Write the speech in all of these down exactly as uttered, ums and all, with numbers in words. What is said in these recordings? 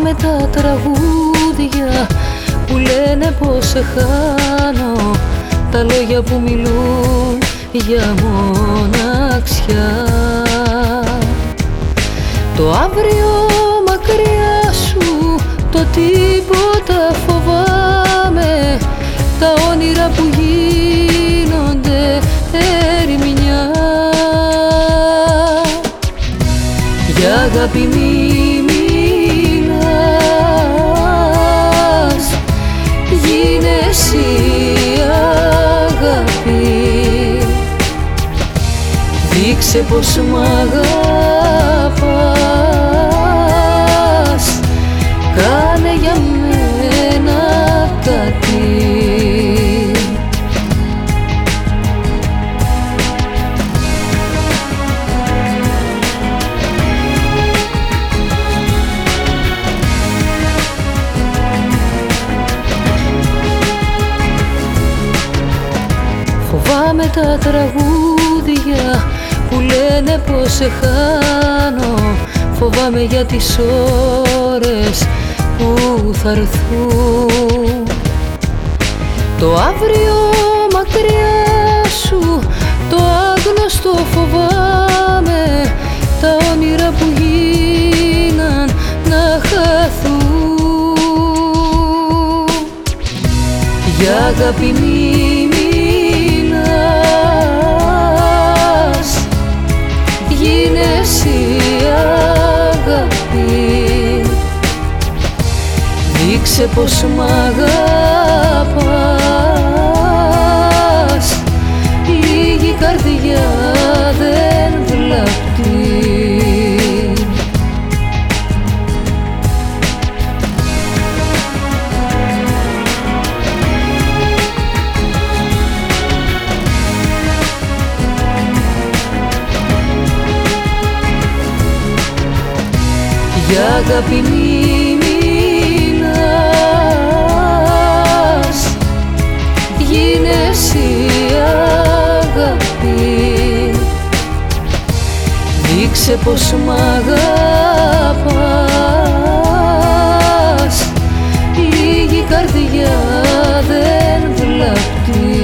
Φοβάμαι τα τραγούδια που λένε πως σε χάνω, τα λόγια που μιλούν για μοναξιά. Το αύριο μακριά σου, το τίποτα φοβάμαι, τα όνειρα που γίνονται ερημιά. Για αγάπη μη μιλάς, γίνε εσύ αγάπη, δείξε πως μ' αγαπάς, κάνε για μένα κάτι. Φοβάμαι τα τραγούδια που λένε πως σε χάνω, φοβάμαι για τις ώρες που θα έρθουν. Το αύριο μακριά σου, το άγνωστο φοβάμαι, τα όνειρα που γίναν να χαθούν. Για αγάπη μη μιλάς, γίνε εσύ αγάπη, δείξε πως μ' αγαπάς, λίγη καρδιά δεν βλάπτει. Για αγάπη μη μιλάς, γίνε εσύ αγάπη, δείξε πως μ' αγαπάς, λίγη καρδιά δεν βλάπτει.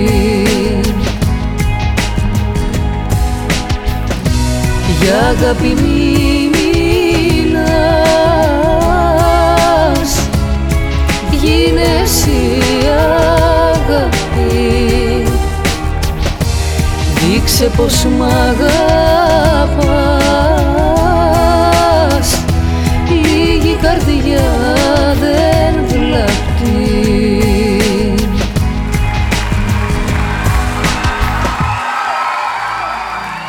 Για αγάπη μη μιλάς, γίνε εσύ αγάπη, δείξε πως μ' αγαπάς, λίγη καρδιά